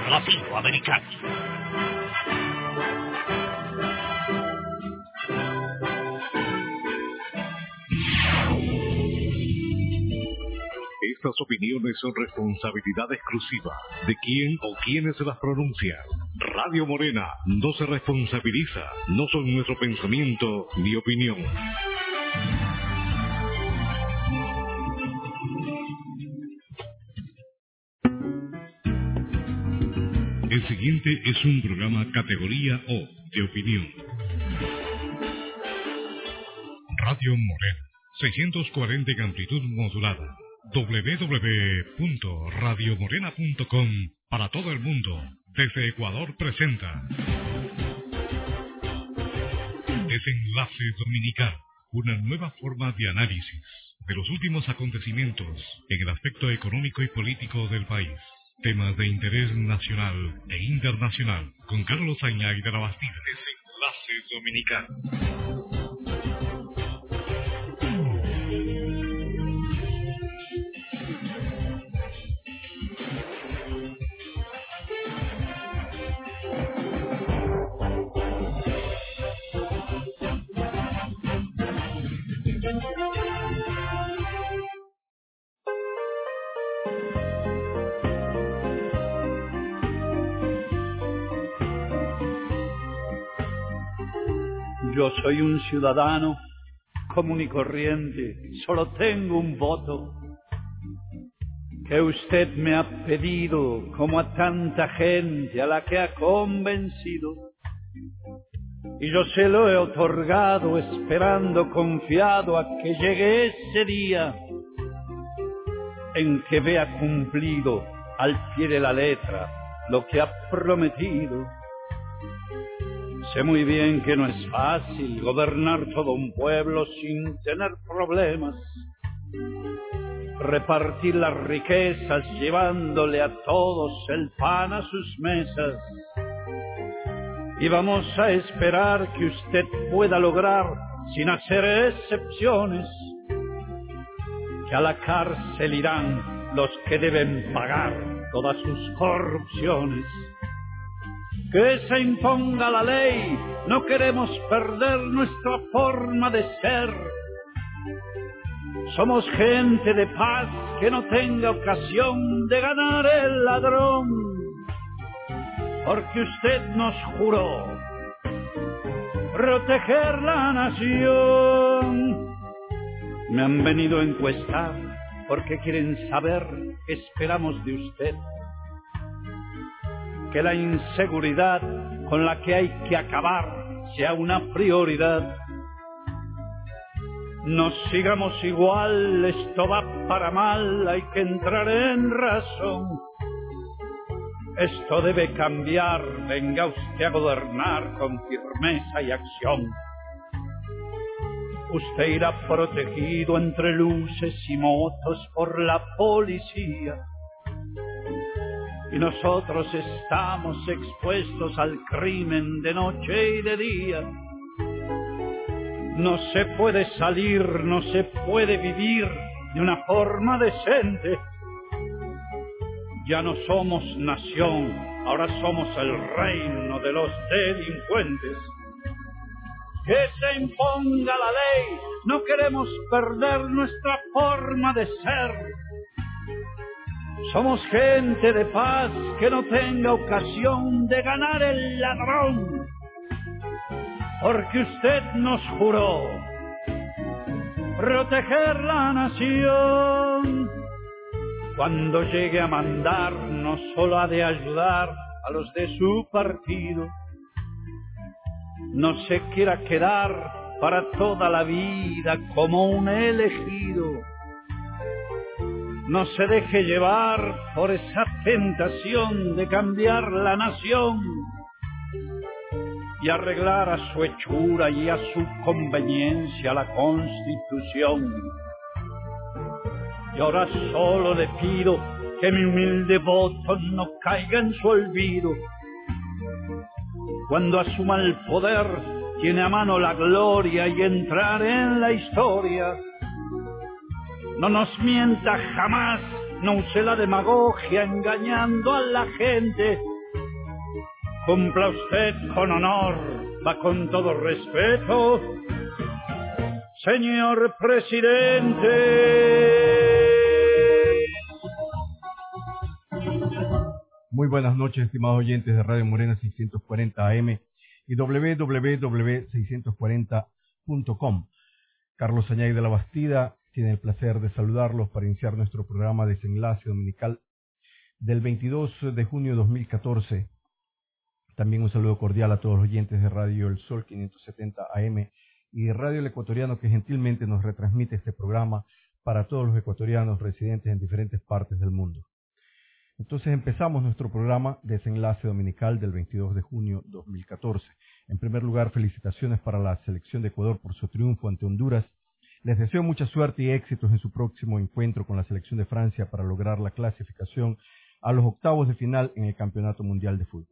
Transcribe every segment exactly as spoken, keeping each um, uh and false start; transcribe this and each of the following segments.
latinoamericanos. Estas opiniones son responsabilidad exclusiva de quien o quienes las pronuncian. Radio Morena no se responsabiliza, no son nuestro pensamiento ni opinión. El siguiente es un programa categoría O de opinión. Radio Morena, seiscientos cuarenta en amplitud modulada. doble u doble u doble u punto radio morena punto com para todo el mundo. Desde Ecuador presenta Desenlace Dominical, una nueva forma de análisis de los últimos acontecimientos en el aspecto económico y político del país. Temas de interés nacional e internacional, con Carlos Añay de la Bastida. Desenlace Dominical. Yo soy un ciudadano común y corriente, solo tengo un voto que usted me ha pedido, como a tanta gente a la que ha convencido, y yo se lo he otorgado esperando confiado a que llegue ese día en que vea cumplido al pie de la letra lo que ha prometido. Sé muy bien que no es fácil gobernar todo un pueblo sin tener problemas, repartir las riquezas llevándole a todos el pan a sus mesas. Y vamos a esperar que usted pueda lograr, sin hacer excepciones, que a la cárcel irán los que deben pagar todas sus corrupciones. Que se imponga la ley, no queremos perder nuestra forma de ser. Somos gente de paz que no tenga ocasión de ganar el ladrón, porque usted nos juró proteger la nación. Me han venido a encuestar porque quieren saber qué esperamos de usted. Que la inseguridad con la que hay que acabar sea una prioridad. No sigamos igual, esto va para mal, hay que entrar en razón. Esto debe cambiar, venga usted a gobernar con firmeza y acción. Usted irá protegido entre luces y motos por la policía, y nosotros estamos expuestos al crimen de noche y de día. No se puede salir, no se puede vivir de una forma decente. Ya no somos nación, ahora somos el reino de los delincuentes. Que se imponga la ley, no queremos perder nuestra forma de ser. Somos gente de paz que no tenga ocasión de ganar el ladrón, porque usted nos juró proteger la nación. Cuando llegue a mandar, no solo ha de ayudar a los de su partido. No se quiera quedar para toda la vida como un elegido. No se deje llevar por esa tentación de cambiar la nación y arreglar a su hechura y a su conveniencia la Constitución. Y ahora solo le pido que mi humilde voto no caiga en su olvido. Cuando asuma el poder, tiene a mano la gloria y entrar en la historia. No nos mienta jamás, no use la demagogia engañando a la gente, cumpla usted con honor, va con todo respeto, señor presidente. Muy buenas noches, estimados oyentes de Radio Morena seiscientos cuarenta A M y doble u doble u doble u punto seiscientos cuarenta punto com. Carlos Añay de la Bastida tiene el placer de saludarlos para iniciar nuestro programa Desenlace Dominical del veintidós de junio de dos mil catorce. También un saludo cordial a todos los oyentes de Radio El Sol quinientos setenta A M y de Radio El Ecuatoriano, que gentilmente nos retransmite este programa para todos los ecuatorianos residentes en diferentes partes del mundo. Entonces empezamos nuestro programa Desenlace Dominical del veintidós de junio de dos mil catorce. En primer lugar, felicitaciones para la selección de Ecuador por su triunfo ante Honduras. Les deseo mucha suerte y éxitos en su próximo encuentro con la selección de Francia para lograr la clasificación a los octavos de final en el Campeonato Mundial de Fútbol.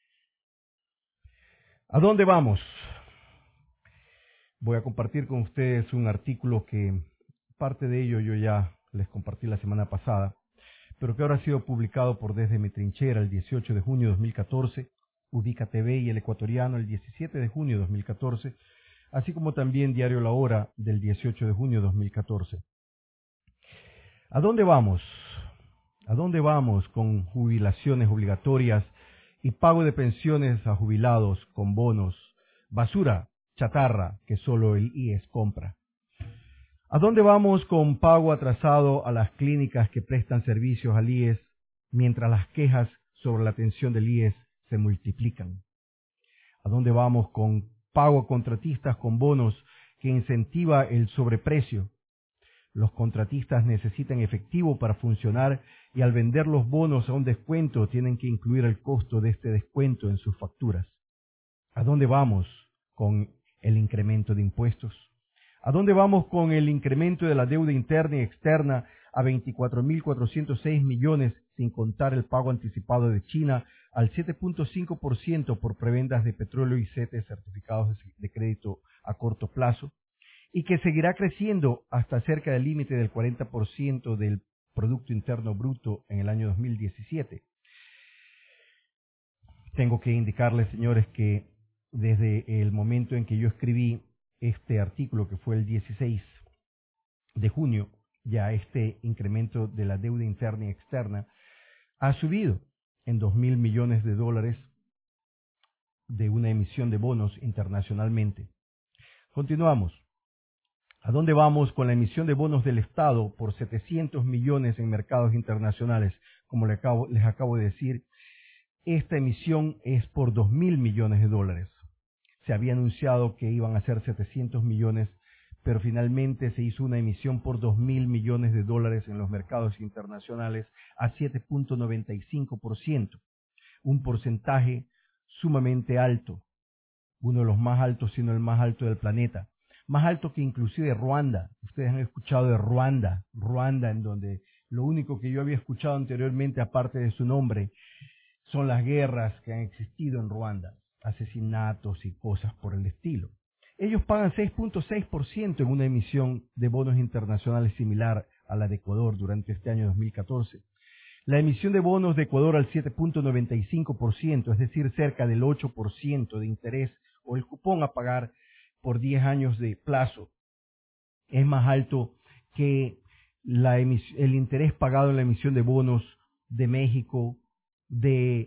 ¿A dónde vamos? Voy a compartir con ustedes un artículo que parte de ello yo ya les compartí la semana pasada, pero que ahora ha sido publicado por Desde Mi Trinchera el dieciocho de junio de dos mil catorce, Ubica T V y El Ecuatoriano el diecisiete de junio de dos mil catorce, así como también Diario La Hora del dieciocho de junio de dos mil catorce. ¿A dónde vamos? ¿A dónde vamos con jubilaciones obligatorias y pago de pensiones a jubilados con bonos, basura, chatarra que solo el I E S compra? ¿A dónde vamos con pago atrasado a las clínicas que prestan servicios al I E S, mientras las quejas sobre la atención del I E S se multiplican? ¿A dónde vamos con pago a contratistas con bonos que incentiva el sobreprecio? Los contratistas necesitan efectivo para funcionar y al vender los bonos a un descuento tienen que incluir el costo de este descuento en sus facturas. ¿A dónde vamos con el incremento de impuestos? ¿A dónde vamos con el incremento de la deuda interna y externa a veinticuatro mil cuatrocientos seis millones, sin contar el pago anticipado de China al siete punto cinco por ciento por prebendas de petróleo y C E T E, certificados de crédito a corto plazo, y que seguirá creciendo hasta cerca del límite del cuarenta por ciento del Producto Interno Bruto en el año dos mil diecisiete? Tengo que indicarles, señores, que desde el momento en que yo escribí este artículo, que fue el dieciséis de junio, ya este incremento de la deuda interna y externa ha subido en dos mil millones de dólares de una emisión de bonos internacionalmente. Continuamos. ¿A dónde vamos con la emisión de bonos del Estado por setecientos millones en mercados internacionales? Como les acabo, les acabo de decir, esta emisión es por dos mil millones de dólares. Se había anunciado que iban a ser setecientos millones, pero finalmente se hizo una emisión por dos mil millones de dólares en los mercados internacionales a siete punto noventa y cinco por ciento, un porcentaje sumamente alto, uno de los más altos, sino el más alto del planeta, más alto que inclusive Ruanda. Ustedes han escuchado de Ruanda, Ruanda, en donde lo único que yo había escuchado anteriormente, aparte de su nombre, son las guerras que han existido en Ruanda, asesinatos y cosas por el estilo. Ellos pagan seis punto seis por ciento en una emisión de bonos internacionales similar a la de Ecuador durante este año dos mil catorce. La emisión de bonos de Ecuador al siete punto noventa y cinco por ciento, es decir, cerca del ocho por ciento de interés o el cupón a pagar por diez años de plazo, es más alto que la emis- el interés pagado en la emisión de bonos de México, de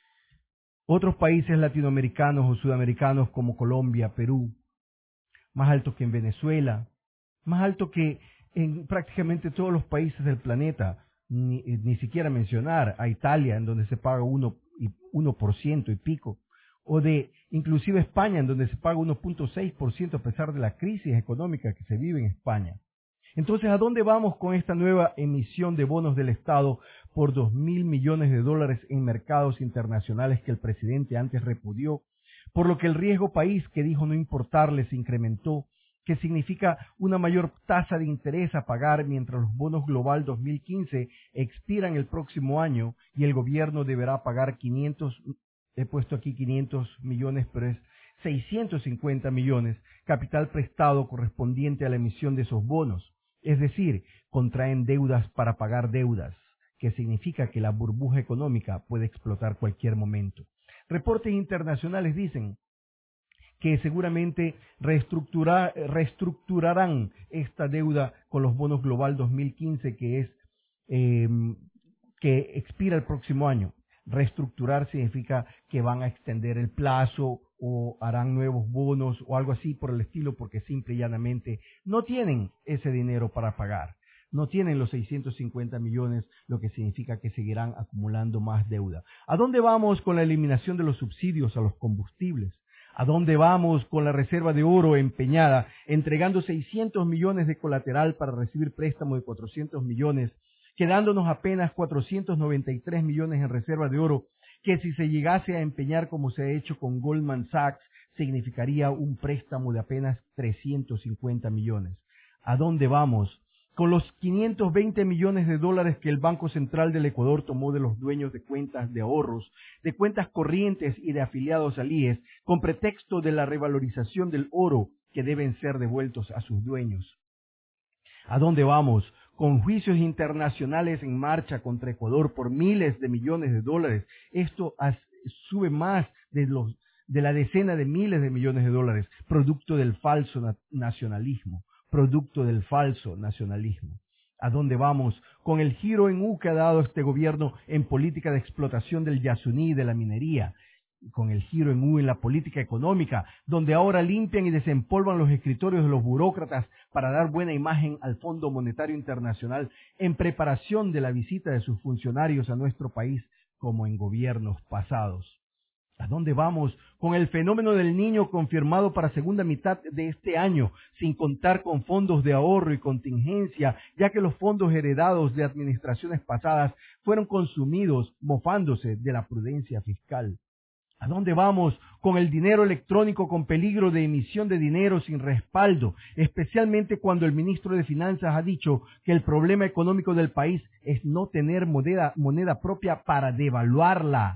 otros países latinoamericanos o sudamericanos como Colombia, Perú, más alto que en Venezuela, más alto que en prácticamente todos los países del planeta, ni, ni siquiera mencionar a Italia, en donde se paga uno por ciento y pico, o de inclusive España, en donde se paga uno punto seis por ciento a pesar de la crisis económica que se vive en España. Entonces, ¿a dónde vamos con esta nueva emisión de bonos del Estado por dos mil millones de dólares en mercados internacionales que el presidente antes repudió? Por lo que el riesgo país, que dijo no importarle, se incrementó, que significa una mayor tasa de interés a pagar mientras los bonos global dos mil quince expiran el próximo año y el gobierno deberá pagar quinientos, he puesto aquí quinientos millones, pero es seiscientos cincuenta millones, capital prestado correspondiente a la emisión de esos bonos. Es decir, contraen deudas para pagar deudas, que significa que la burbuja económica puede explotar cualquier momento. Reportes internacionales dicen que seguramente reestructurar, reestructurarán esta deuda con los bonos Global dos mil quince, que es eh, que expira el próximo año. Reestructurar significa que van a extender el plazo o harán nuevos bonos o algo así por el estilo, porque simple y llanamente no tienen ese dinero para pagar. No tienen los seiscientos cincuenta millones, lo que significa que seguirán acumulando más deuda. ¿A dónde vamos con la eliminación de los subsidios a los combustibles? ¿A dónde vamos con la reserva de oro empeñada, entregando seiscientos millones de colateral para recibir préstamo de cuatrocientos millones, quedándonos apenas cuatrocientos noventa y tres millones en reserva de oro, que si se llegase a empeñar como se ha hecho con Goldman Sachs, significaría un préstamo de apenas trescientos cincuenta millones? ¿A dónde vamos con los quinientos veinte millones de dólares que el Banco Central del Ecuador tomó de los dueños de cuentas de ahorros, de cuentas corrientes y de afiliados al I E S, con pretexto de la revalorización del oro que deben ser devueltos a sus dueños? ¿A dónde vamos con juicios internacionales en marcha contra Ecuador por miles de millones de dólares? Esto as, sube más de, los, de la decena de miles de millones de dólares, producto del falso na- nacionalismo. producto del falso nacionalismo. ¿A dónde vamos con el giro en U que ha dado este gobierno en política de explotación del Yasuní y de la minería? Con el giro en U en la política económica, donde ahora limpian y desempolvan los escritorios de los burócratas para dar buena imagen al Fondo Monetario Internacional en preparación de la visita de sus funcionarios a nuestro país, como en gobiernos pasados. ¿A dónde vamos con el fenómeno del Niño confirmado para segunda mitad de este año, sin contar con fondos de ahorro y contingencia, ya que los fondos heredados de administraciones pasadas fueron consumidos mofándose de la prudencia fiscal? ¿A dónde vamos con el dinero electrónico con peligro de emisión de dinero sin respaldo, especialmente cuando el ministro de Finanzas ha dicho que el problema económico del país es no tener moneda, moneda propia para devaluarla?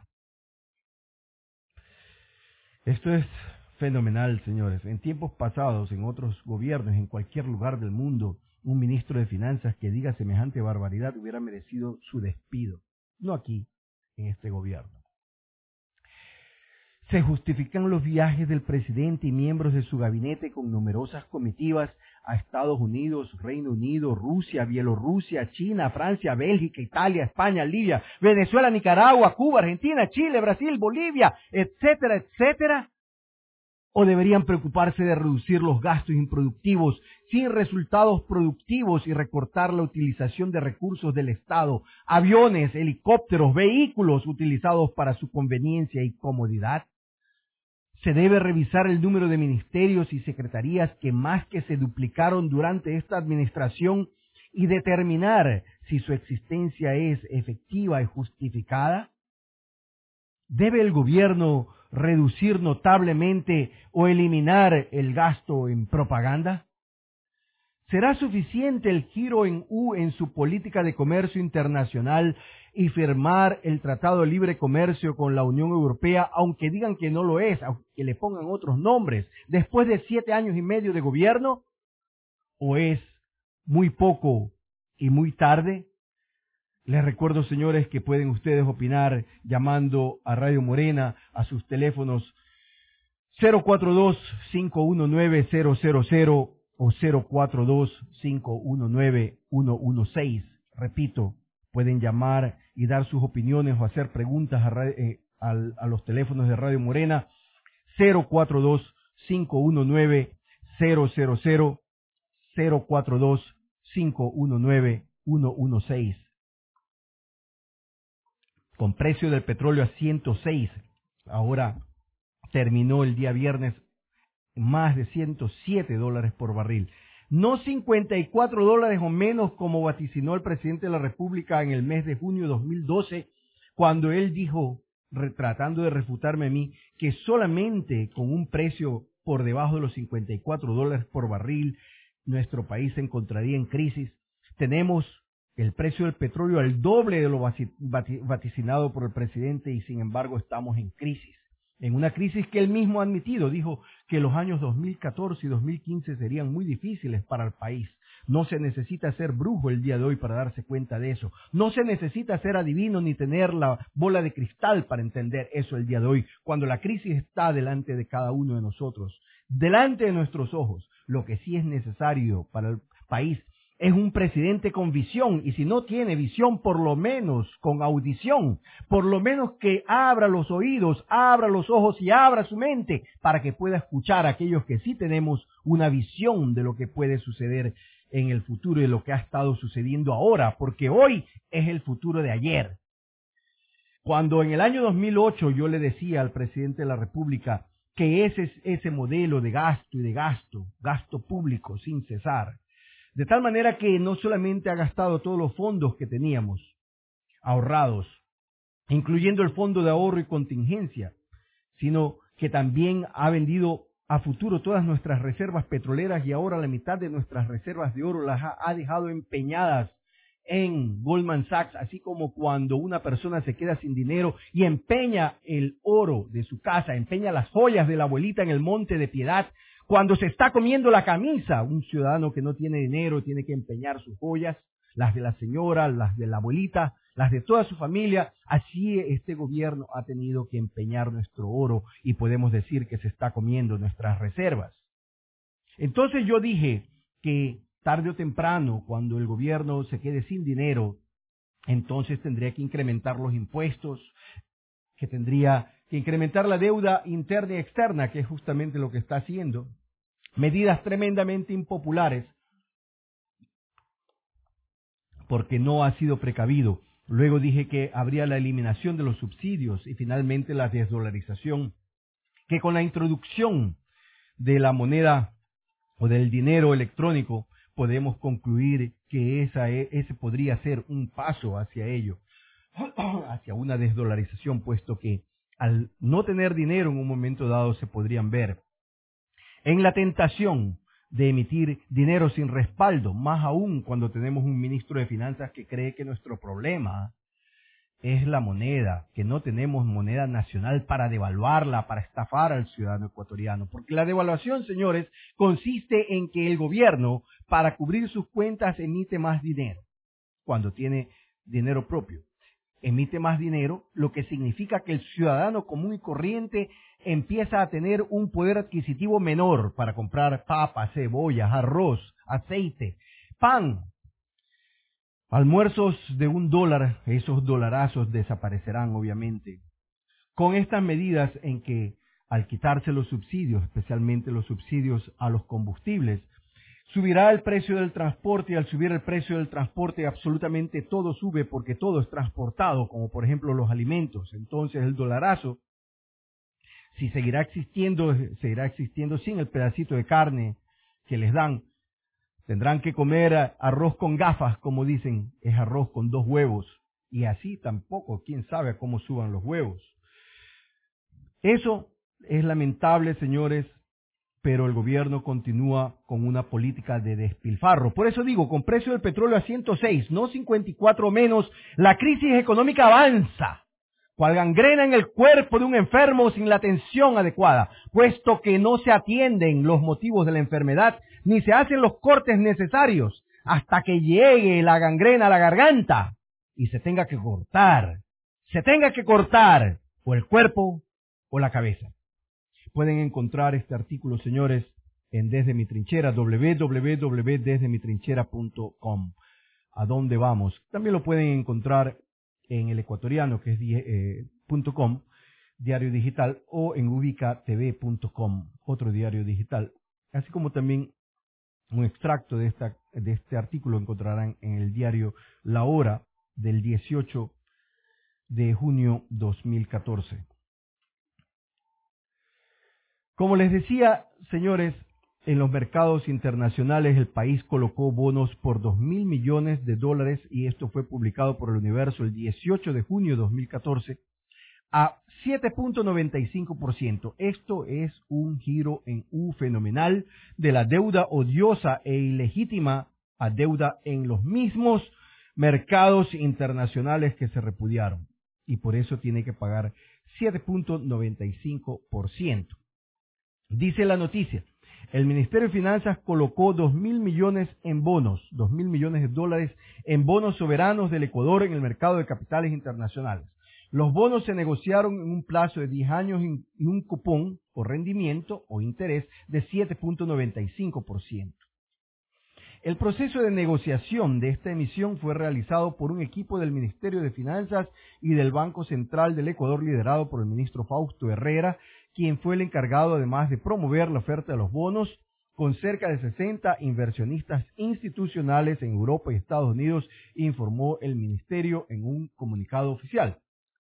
Esto es fenomenal, señores. En tiempos pasados, en otros gobiernos, en cualquier lugar del mundo, un ministro de Finanzas que diga semejante barbaridad hubiera merecido su despido. No aquí, en este gobierno. Se justifican los viajes del presidente y miembros de su gabinete con numerosas comitivas a Estados Unidos, Reino Unido, Rusia, Bielorrusia, China, Francia, Bélgica, Italia, España, Libia, Venezuela, Nicaragua, Cuba, Argentina, Chile, Brasil, Bolivia, etcétera, etcétera. ¿O deberían preocuparse de reducir los gastos improductivos sin resultados productivos y recortar la utilización de recursos del Estado, aviones, helicópteros, vehículos utilizados para su conveniencia y comodidad? Se debe revisar el número de ministerios y secretarías que más que se duplicaron durante esta administración y determinar si su existencia es efectiva y justificada. ¿Debe el gobierno reducir notablemente o eliminar el gasto en propaganda? ¿Será suficiente el giro en U en su política de comercio internacional y firmar el Tratado de Libre Comercio con la Unión Europea, aunque digan que no lo es, aunque le pongan otros nombres, después de siete años y medio de gobierno? ¿O es muy poco y muy tarde? Les recuerdo, señores, que pueden ustedes opinar llamando a Radio Morena a sus teléfonos cero cuatro dos, cinco uno nueve, cero cero cero o cero cuatro dos, cinco uno nueve, uno uno seis. Repito, pueden llamar y dar sus opiniones o hacer preguntas a, eh, a, a los teléfonos de Radio Morena cero cuatro dos, cinco uno nueve, cero cero cero, cero cuatro dos, cinco uno nueve, uno uno seis. Con precio del petróleo a ciento seis, ahora terminó el día viernes más de ciento siete dólares por barril. No cincuenta y cuatro dólares o menos como vaticinó el presidente de la República en el mes de junio de dos mil doce, cuando él dijo, tratando de refutarme a mí, que solamente con un precio por debajo de los cincuenta y cuatro dólares por barril, nuestro país se encontraría en crisis. Tenemos el precio del petróleo al doble de lo vaticinado por el presidente y sin embargo estamos en crisis. En una crisis que él mismo ha admitido, dijo que los años dos mil catorce y dos mil quince serían muy difíciles para el país. No se necesita ser brujo el día de hoy para darse cuenta de eso. No se necesita ser adivino ni tener la bola de cristal para entender eso el día de hoy, cuando la crisis está delante de cada uno de nosotros, delante de nuestros ojos. Lo que sí es necesario para el país es un presidente con visión, y si no tiene visión, por lo menos con audición, por lo menos que abra los oídos, abra los ojos y abra su mente para que pueda escuchar a aquellos que sí tenemos una visión de lo que puede suceder en el futuro y de lo que ha estado sucediendo ahora, porque hoy es el futuro de ayer. Cuando en el año dos mil ocho yo le decía al presidente de la República que ese es ese modelo de gasto y de gasto, gasto público sin cesar, de tal manera que no solamente ha gastado todos los fondos que teníamos ahorrados, incluyendo el fondo de ahorro y contingencia, sino que también ha vendido a futuro todas nuestras reservas petroleras y ahora la mitad de nuestras reservas de oro las ha, ha dejado empeñadas en Goldman Sachs, así como cuando una persona se queda sin dinero y empeña el oro de su casa, empeña las joyas de la abuelita en el Monte de Piedad. Cuando se está comiendo la camisa, un ciudadano que no tiene dinero tiene que empeñar sus joyas, las de la señora, las de la abuelita, las de toda su familia. Así este gobierno ha tenido que empeñar nuestro oro y podemos decir que se está comiendo nuestras reservas. Entonces yo dije que tarde o temprano, cuando el gobierno se quede sin dinero, entonces tendría que incrementar los impuestos, que tendría que incrementar la deuda interna y externa, que es justamente lo que está haciendo. Medidas tremendamente impopulares, porque no ha sido precavido. Luego dije que habría la eliminación de los subsidios y finalmente la desdolarización, que con la introducción de la moneda o del dinero electrónico podemos concluir que esa, ese podría ser un paso hacia ello, hacia una desdolarización, puesto que al no tener dinero en un momento dado se podrían ver en la tentación de emitir dinero sin respaldo, más aún cuando tenemos un ministro de Finanzas que cree que nuestro problema es la moneda, que no tenemos moneda nacional para devaluarla, para estafar al ciudadano ecuatoriano. Porque la devaluación, señores, consiste en que el gobierno, para cubrir sus cuentas, emite más dinero cuando tiene dinero propio. Emite más dinero, lo que significa que el ciudadano común y corriente empieza a tener un poder adquisitivo menor para comprar papas, cebollas, arroz, aceite, pan. Almuerzos de un dólar, esos dolarazos desaparecerán obviamente. Con estas medidas en que al quitarse los subsidios, especialmente los subsidios a los combustibles, subirá el precio del transporte, y al subir el precio del transporte absolutamente todo sube porque todo es transportado, como por ejemplo los alimentos. Entonces el dolarazo, si seguirá existiendo, seguirá existiendo sin el pedacito de carne que les dan. Tendrán que comer arroz con gafas, como dicen, es arroz con dos huevos. Y así tampoco, quién sabe cómo suban los huevos. Eso es lamentable, señores, pero el gobierno continúa con una política de despilfarro. Por eso digo, con precio del petróleo a ciento seis, no cincuenta y cuatro menos, la crisis económica avanza, cual gangrena en el cuerpo de un enfermo sin la atención adecuada, puesto que no se atienden los motivos de la enfermedad, ni se hacen los cortes necesarios hasta que llegue la gangrena a la garganta y se tenga que cortar, se tenga que cortar o el cuerpo o la cabeza. Pueden encontrar este artículo, señores, en Desde Mi Trinchera, doble u doble u doble u punto desde mi trinchera punto com. ¿A dónde vamos? También lo pueden encontrar en El Ecuatoriano, que es eh, .com, diario digital, o en ubicatv punto com, otro diario digital. Así como también un extracto de, esta, de este artículo encontrarán en el diario La Hora del dieciocho de junio dos mil catorce. Como les decía, señores, en los mercados internacionales el país colocó bonos por dos mil millones de dólares y esto fue publicado por el Universo el dieciocho de junio de dos mil catorce a siete punto noventa y cinco por ciento. Esto es un giro en U fenomenal de la deuda odiosa e ilegítima a deuda en los mismos mercados internacionales que se repudiaron y por eso tiene que pagar siete punto noventa y cinco por ciento. Dice la noticia, el Ministerio de Finanzas colocó dos mil millones en bonos, dos mil millones de dólares en bonos soberanos del Ecuador en el mercado de capitales internacionales. Los bonos se negociaron en un plazo de diez años y un cupón o rendimiento o interés de siete punto noventa y cinco por ciento. El proceso de negociación de esta emisión fue realizado por un equipo del Ministerio de Finanzas y del Banco Central del Ecuador liderado por el ministro Fausto Herrera, quien fue el encargado además de promover la oferta de los bonos con cerca de sesenta inversionistas institucionales en Europa y Estados Unidos, informó el ministerio en un comunicado oficial.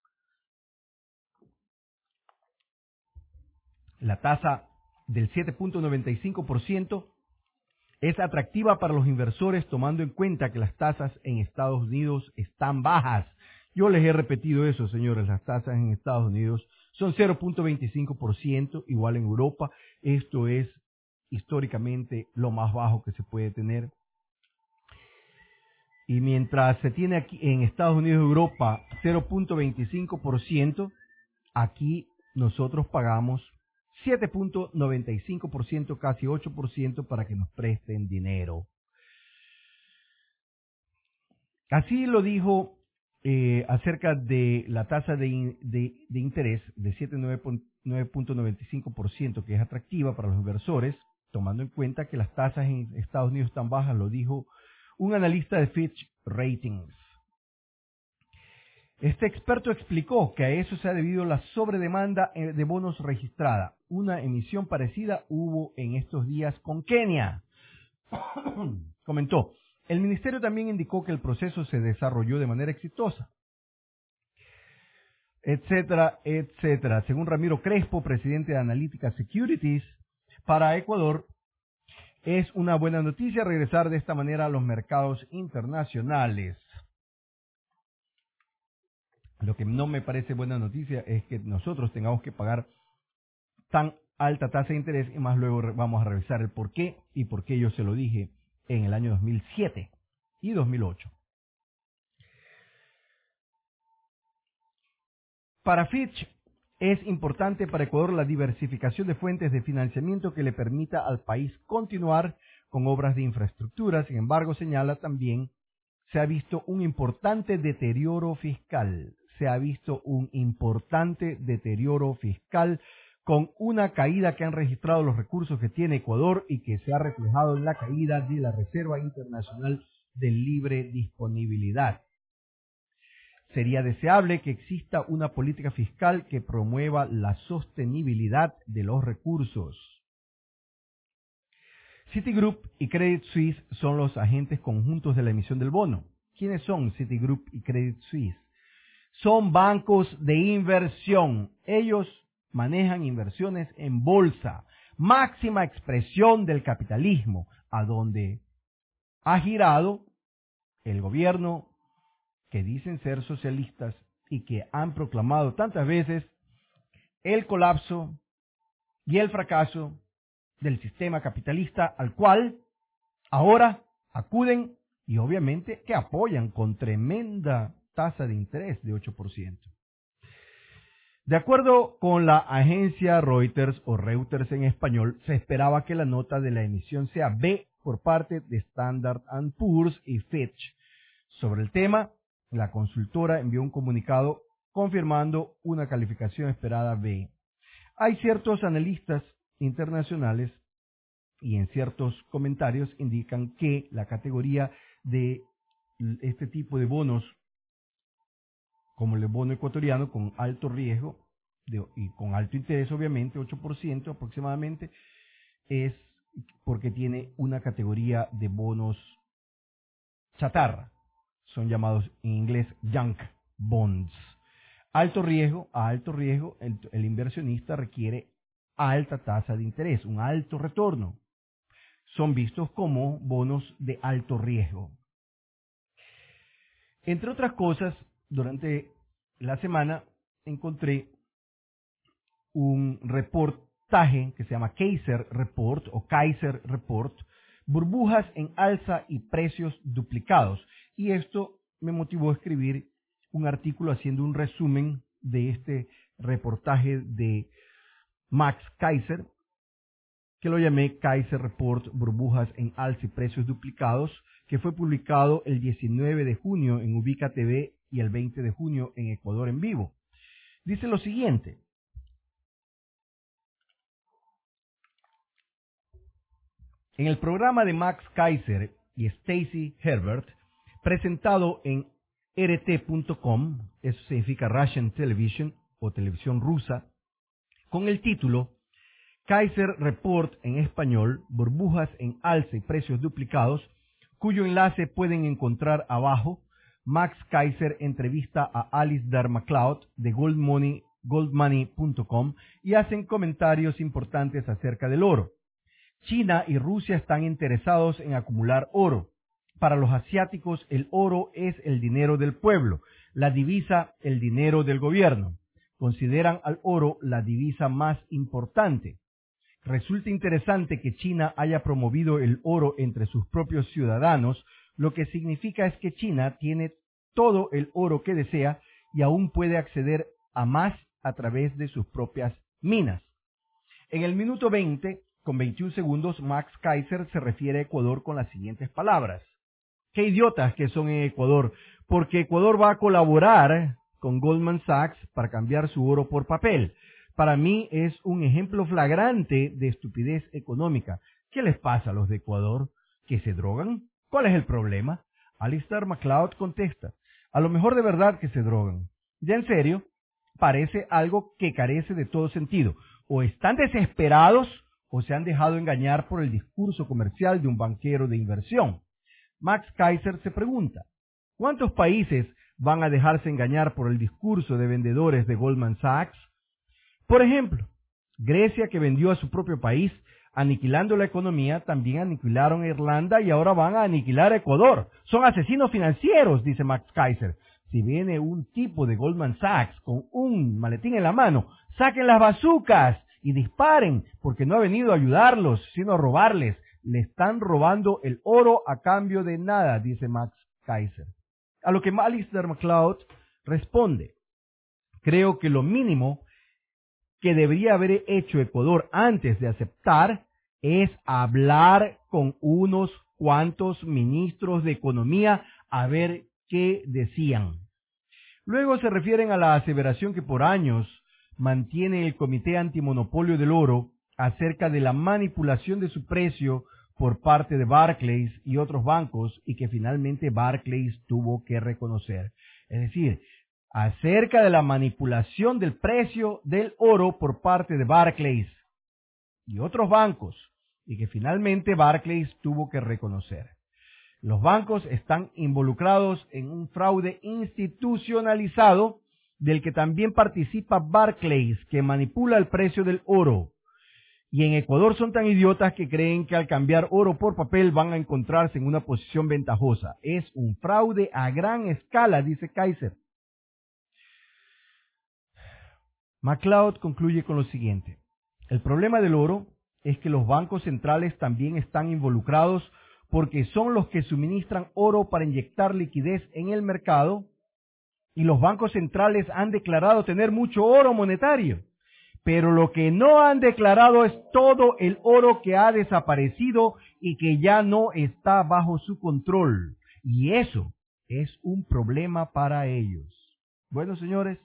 La tasa del siete punto noventa y cinco por ciento es atractiva para los inversores tomando en cuenta que las tasas en Estados Unidos están bajas. Yo les he repetido eso, señores, las tasas en Estados Unidos son cero punto veinticinco por ciento, igual en Europa. Esto es históricamente lo más bajo que se puede tener. Y mientras se tiene aquí en Estados Unidos y Europa cero punto veinticinco por ciento, aquí nosotros pagamos siete punto noventa y cinco por ciento, casi ocho por ciento para que nos presten dinero. Así lo dijo eh, acerca de la tasa de, in, de, de interés de nueve punto noventa y cinco por ciento, que es atractiva para los inversores, tomando en cuenta que las tasas en Estados Unidos están bajas, lo dijo un analista de Fitch Ratings. Este experto explicó que a eso se ha debido la sobredemanda de bonos registrada. Una emisión parecida hubo en estos días con Kenia. Comentó, el ministerio también indicó que el proceso se desarrolló de manera exitosa, etcétera, etcétera. Según Ramiro Crespo, presidente de Analytica Securities, para Ecuador es una buena noticia regresar de esta manera a los mercados internacionales. Lo que no me parece buena noticia es que nosotros tengamos que pagar tan alta tasa de interés y más luego vamos a revisar el por qué y por qué yo se lo dije en el año dos mil siete y dos mil ocho. Para Fitch es importante para Ecuador la diversificación de fuentes de financiamiento que le permita al país continuar con obras de infraestructura. Sin embargo, señala también, se ha visto un importante deterioro fiscal. Se ha visto un importante deterioro fiscal con una caída que han registrado los recursos que tiene Ecuador y que se ha reflejado en la caída de la Reserva Internacional de Libre Disponibilidad. Sería deseable que exista una política fiscal que promueva la sostenibilidad de los recursos. Citigroup y Credit Suisse son los agentes conjuntos de la emisión del bono. ¿Quiénes son Citigroup y Credit Suisse? Son bancos de inversión. Ellos manejan inversiones en bolsa, máxima expresión del capitalismo, a donde ha girado el gobierno que dicen ser socialistas y que han proclamado tantas veces el colapso y el fracaso del sistema capitalista, al cual ahora acuden y obviamente que apoyan con tremenda tasa de interés de ocho por ciento. De acuerdo con la agencia Reuters o Reuters en español, se esperaba que la nota de la emisión sea B por parte de Standard and Poor's y Fitch. Sobre el tema, la consultora envió un comunicado confirmando una calificación esperada B. Hay ciertos analistas internacionales y en ciertos comentarios indican que la categoría de este tipo de bonos, como el bono ecuatoriano con alto riesgo de, y con alto interés, obviamente, ocho por ciento aproximadamente, es porque tiene una categoría de bonos chatarra. Son llamados en inglés junk bonds. Alto riesgo, a alto riesgo, el, el inversionista requiere alta tasa de interés, un alto retorno. Son vistos como bonos de alto riesgo. Entre otras cosas, durante la semana encontré un reportaje que se llama Kaiser Report o Kaiser Report, burbujas en alza y precios duplicados. Y esto me motivó a escribir un artículo haciendo un resumen de este reportaje de Max Keiser, que lo llamé Keiser Report, burbujas en alza y precios duplicados, que fue publicado el diecinueve de junio en Ubica T V y el veinte de junio en Ecuador en Vivo. Dice lo siguiente: en el programa de Max Keiser y Stacy Herbert, presentado en R T punto com, eso significa Russian Television o televisión rusa, con el título Keiser Report en español, burbujas en alza y precios duplicados, cuyo enlace pueden encontrar abajo, Max Keiser entrevista a Alasdair Macleod de Gold Money, gold money punto com y hacen comentarios importantes acerca del oro. China y Rusia están interesados en acumular oro. Para los asiáticos, el oro es el dinero del pueblo, la divisa el dinero del gobierno. Consideran al oro la divisa más importante. Resulta interesante que China haya promovido el oro entre sus propios ciudadanos, lo que significa es que China tiene todo el oro que desea y aún puede acceder a más a través de sus propias minas. En el minuto veinte, con veintiún segundos, Max Keiser se refiere a Ecuador con las siguientes palabras. Qué idiotas que son en Ecuador, porque Ecuador va a colaborar con Goldman Sachs para cambiar su oro por papel. Para mí es un ejemplo flagrante de estupidez económica. ¿Qué les pasa a los de Ecuador? ¿Que se drogan? ¿Cuál es el problema? Alasdair Macleod contesta, a lo mejor de verdad que se drogan. Ya en serio, parece algo que carece de todo sentido. O están desesperados o se han dejado engañar por el discurso comercial de un banquero de inversión. Max Keiser se pregunta, ¿cuántos países van a dejarse engañar por el discurso de vendedores de Goldman Sachs? Por ejemplo, Grecia, que vendió a su propio país, aniquilando la economía, también aniquilaron a Irlanda y ahora van a aniquilar a Ecuador. Son asesinos financieros, dice Max Keiser. Si viene un tipo de Goldman Sachs con un maletín en la mano, saquen las bazucas y disparen, porque no ha venido a ayudarlos, sino a robarles. Le están robando el oro a cambio de nada, dice Max Keiser. A lo que Alasdair Macleod responde, creo que lo mínimo que debería haber hecho Ecuador antes de aceptar es hablar con unos cuantos ministros de economía a ver qué decían. Luego se refieren a la aseveración que por años mantiene el Comité Antimonopolio del Oro acerca de la manipulación de su precio por parte de Barclays y otros bancos y que finalmente Barclays tuvo que reconocer. Es decir, acerca de la manipulación del precio del oro por parte de Barclays y otros bancos y que finalmente Barclays tuvo que reconocer. Los bancos están involucrados en un fraude institucionalizado del que también participa Barclays, que manipula el precio del oro. Y en Ecuador son tan idiotas que creen que al cambiar oro por papel van a encontrarse en una posición ventajosa. Es un fraude a gran escala, dice Keiser. Macleod concluye con lo siguiente. El problema del oro es que los bancos centrales también están involucrados porque son los que suministran oro para inyectar liquidez en el mercado y los bancos centrales han declarado tener mucho oro monetario. Pero lo que no han declarado es todo el oro que ha desaparecido y que ya no está bajo su control. Y eso es un problema para ellos. Bueno, señores,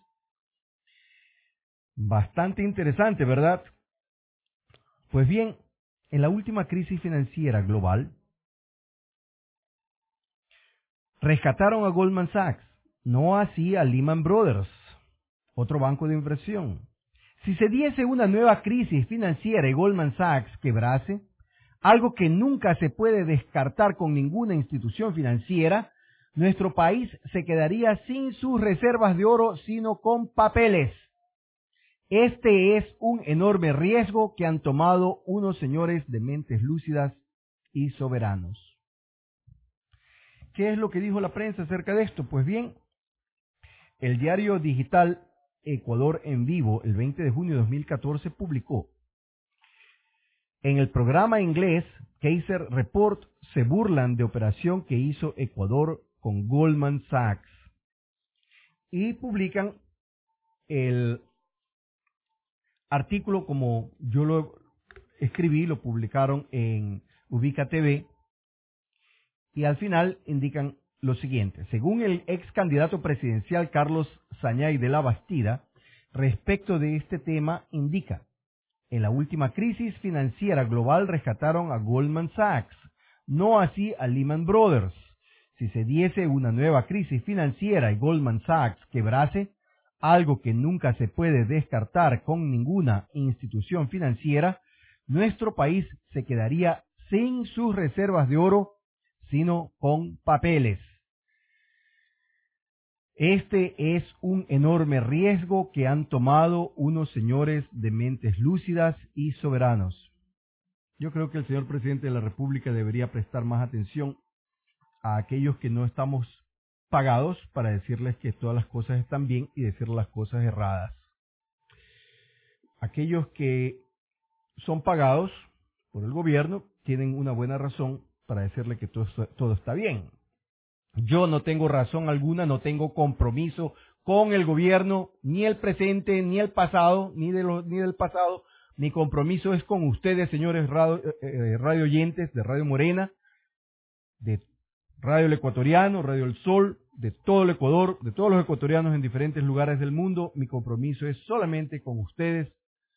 bastante interesante, ¿verdad? Pues bien, en la última crisis financiera global, rescataron a Goldman Sachs, no así a Lehman Brothers, otro banco de inversión. Si se diese una nueva crisis financiera y Goldman Sachs quebrase, algo que nunca se puede descartar con ninguna institución financiera, nuestro país se quedaría sin sus reservas de oro, sino con papeles. Este es un enorme riesgo que han tomado unos señores de mentes lúcidas y soberanos. ¿Qué es lo que dijo la prensa acerca de esto? Pues bien, el diario digital Ecuador en Vivo, el veinte de junio de dos mil catorce, publicó: en el programa inglés Keiser Report se burlan de operación que hizo Ecuador con Goldman Sachs y publican el artículo, como yo lo escribí, lo publicaron en Ubica T V, y al final indican lo siguiente. Según el ex candidato presidencial Carlos Sañay de la Bastida, respecto de este tema, indica: en la última crisis financiera global rescataron a Goldman Sachs, no así a Lehman Brothers. Si se diese una nueva crisis financiera y Goldman Sachs quebrase, algo que nunca se puede descartar con ninguna institución financiera, nuestro país se quedaría sin sus reservas de oro, sino con papeles. Este es un enorme riesgo que han tomado unos señores de mentes lúcidas y soberanos. Yo creo que el señor presidente de la República debería prestar más atención a aquellos que no estamos pagados para decirles que todas las cosas están bien y decir las cosas erradas. Aquellos que son pagados por el gobierno tienen una buena razón para decirle que todo, todo está bien. Yo no tengo razón alguna, no tengo compromiso con el gobierno, ni el presente, ni el pasado, ni, de lo, ni del pasado. Mi compromiso es con ustedes, señores radio, eh, radio oyentes de Radio Morena, de Radio El Ecuatoriano, Radio El Sol, de todo el Ecuador, de todos los ecuatorianos en diferentes lugares del mundo. Mi compromiso es solamente con ustedes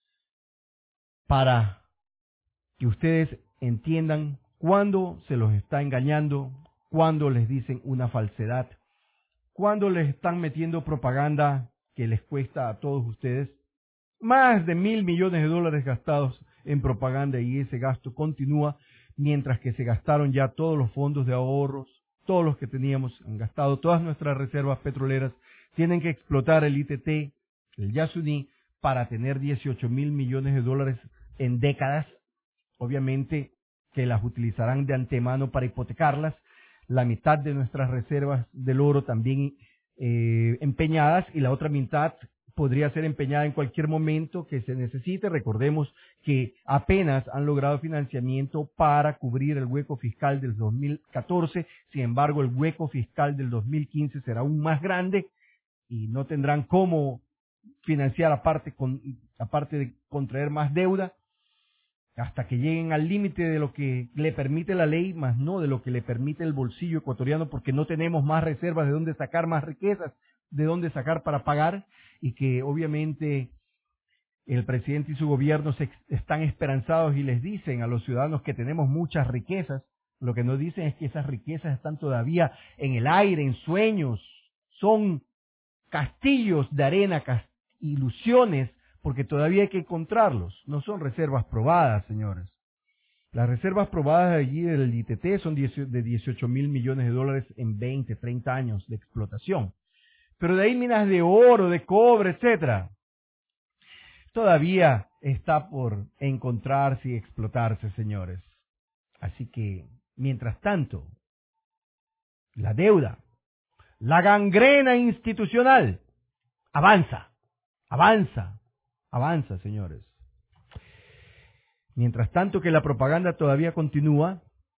para que ustedes entiendan cuándo se los está engañando, cuándo les dicen una falsedad, cuándo les están metiendo propaganda que les cuesta a todos ustedes más de mil millones de dólares gastados en propaganda, y ese gasto continúa mientras que se gastaron ya todos los fondos de ahorros, todos los que teníamos han gastado, todas nuestras reservas petroleras. Tienen que explotar el I T T, el Yasuní, para tener dieciocho mil millones de dólares en décadas. Obviamente que las utilizarán de antemano para hipotecarlas. La mitad de nuestras reservas del oro también eh, empeñadas, y la otra mitad podría ser empeñada en cualquier momento que se necesite. Recordemos que apenas han logrado financiamiento para cubrir el hueco fiscal del dos mil catorce. Sin embargo, el hueco fiscal del dos mil quince será aún más grande y no tendrán cómo financiar aparte, con, aparte de contraer más deuda, hasta que lleguen al límite de lo que le permite la ley, más no de lo que le permite el bolsillo ecuatoriano, porque no tenemos más reservas de dónde sacar más riquezas, de dónde sacar para pagar, y que obviamente el presidente y su gobierno se están esperanzados y les dicen a los ciudadanos que tenemos muchas riquezas. Lo que no dicen es que esas riquezas están todavía en el aire, en sueños, son castillos de arena, ilusiones, porque todavía hay que encontrarlos. No son reservas probadas, señores. Las reservas probadas de allí del I T T son de dieciocho mil millones de dólares en veinte, treinta años de explotación. Pero de ahí minas de oro, de cobre, etcétera, todavía está por encontrarse y explotarse, señores. Así que, mientras tanto, la deuda, la gangrena institucional, avanza, avanza, avanza, señores. Mientras tanto que la propaganda todavía continúa,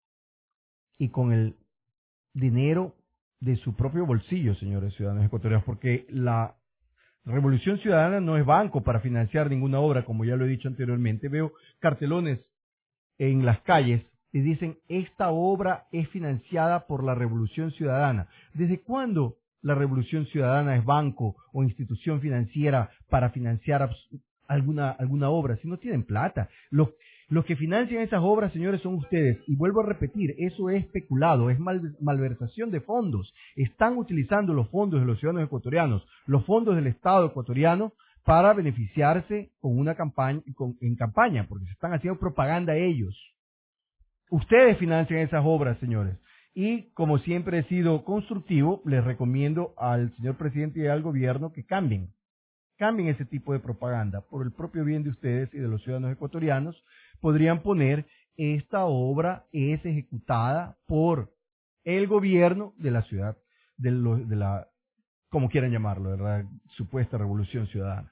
y con el dinero de su propio bolsillo, señores ciudadanos ecuatorianos, porque la Revolución Ciudadana no es banco para financiar ninguna obra, como ya lo he dicho anteriormente. Veo cartelones en las calles y dicen: esta obra es financiada por la Revolución Ciudadana. ¿Desde cuándo la Revolución Ciudadana es banco o institución financiera para financiar alguna, alguna obra? Si no tienen plata. Los, los que financian esas obras, señores, son ustedes. Y vuelvo a repetir, eso es especulado, es mal, malversación de fondos. Están utilizando los fondos de los ciudadanos ecuatorianos, los fondos del Estado ecuatoriano, para beneficiarse con una campaña, con, en campaña, porque se están haciendo propaganda ellos. Ustedes financian esas obras, señores. Y como siempre he sido constructivo, les recomiendo al señor presidente y al gobierno que cambien. Cambien ese tipo de propaganda. Por el propio bien de ustedes y de los ciudadanos ecuatorianos, podrían poner: esta obra es ejecutada por el gobierno de la ciudad, de, lo, de la, como quieran llamarlo, de la supuesta Revolución Ciudadana.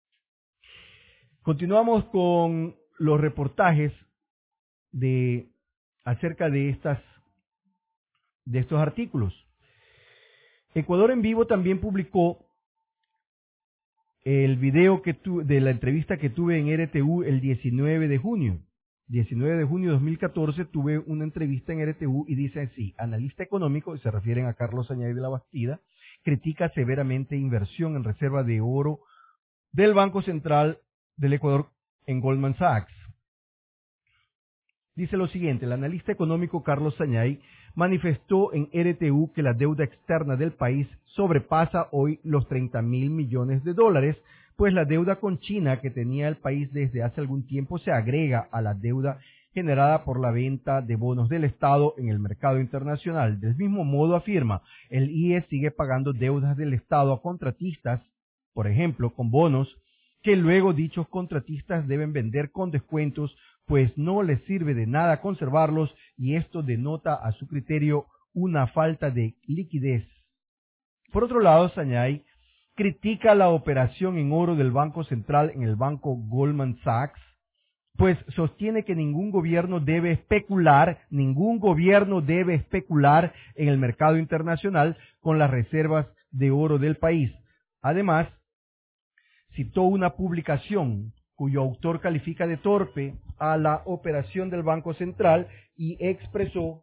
Continuamos con los reportajes de acerca de estas de estos artículos. Ecuador en Vivo también publicó el video que tu, de la entrevista que tuve en R T U el diecinueve de junio. diecinueve de junio de dos mil catorce tuve una entrevista en R T U y dice así: analista económico, y se refieren a Carlos Sañay de la Bastida, critica severamente inversión en reserva de oro del Banco Central del Ecuador en Goldman Sachs. Dice lo siguiente: el analista económico Carlos Sañay manifestó en R T U que la deuda externa del país sobrepasa hoy los treinta mil millones de dólares, pues la deuda con China que tenía el país desde hace algún tiempo se agrega a la deuda generada por la venta de bonos del Estado en el mercado internacional. Del mismo modo, afirma, el I E sigue pagando deudas del Estado a contratistas, por ejemplo, con bonos, que luego dichos contratistas deben vender con descuentos, pues no les sirve de nada conservarlos, y esto denota a su criterio una falta de liquidez. Por otro lado, Sañay critica la operación en oro del Banco Central en el banco Goldman Sachs, pues sostiene que ningún gobierno debe especular, ningún gobierno debe especular en el mercado internacional con las reservas de oro del país. Además, citó una publicación cuyo autor califica de torpe a la operación del Banco Central y expresó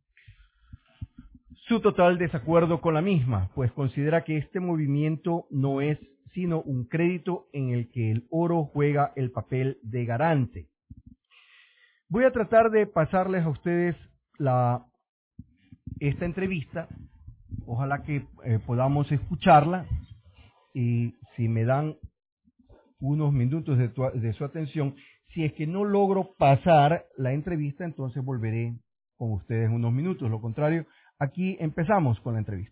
su total desacuerdo con la misma, pues considera que este movimiento no es sino un crédito en el que el oro juega el papel de garante. Voy a tratar de pasarles a ustedes la, esta entrevista, ojalá que eh, podamos escucharla, y si me dan unos minutos de, tu, de su atención, si es que no logro pasar la entrevista, entonces volveré con ustedes en unos minutos. Lo contrario, aquí empezamos con la entrevista.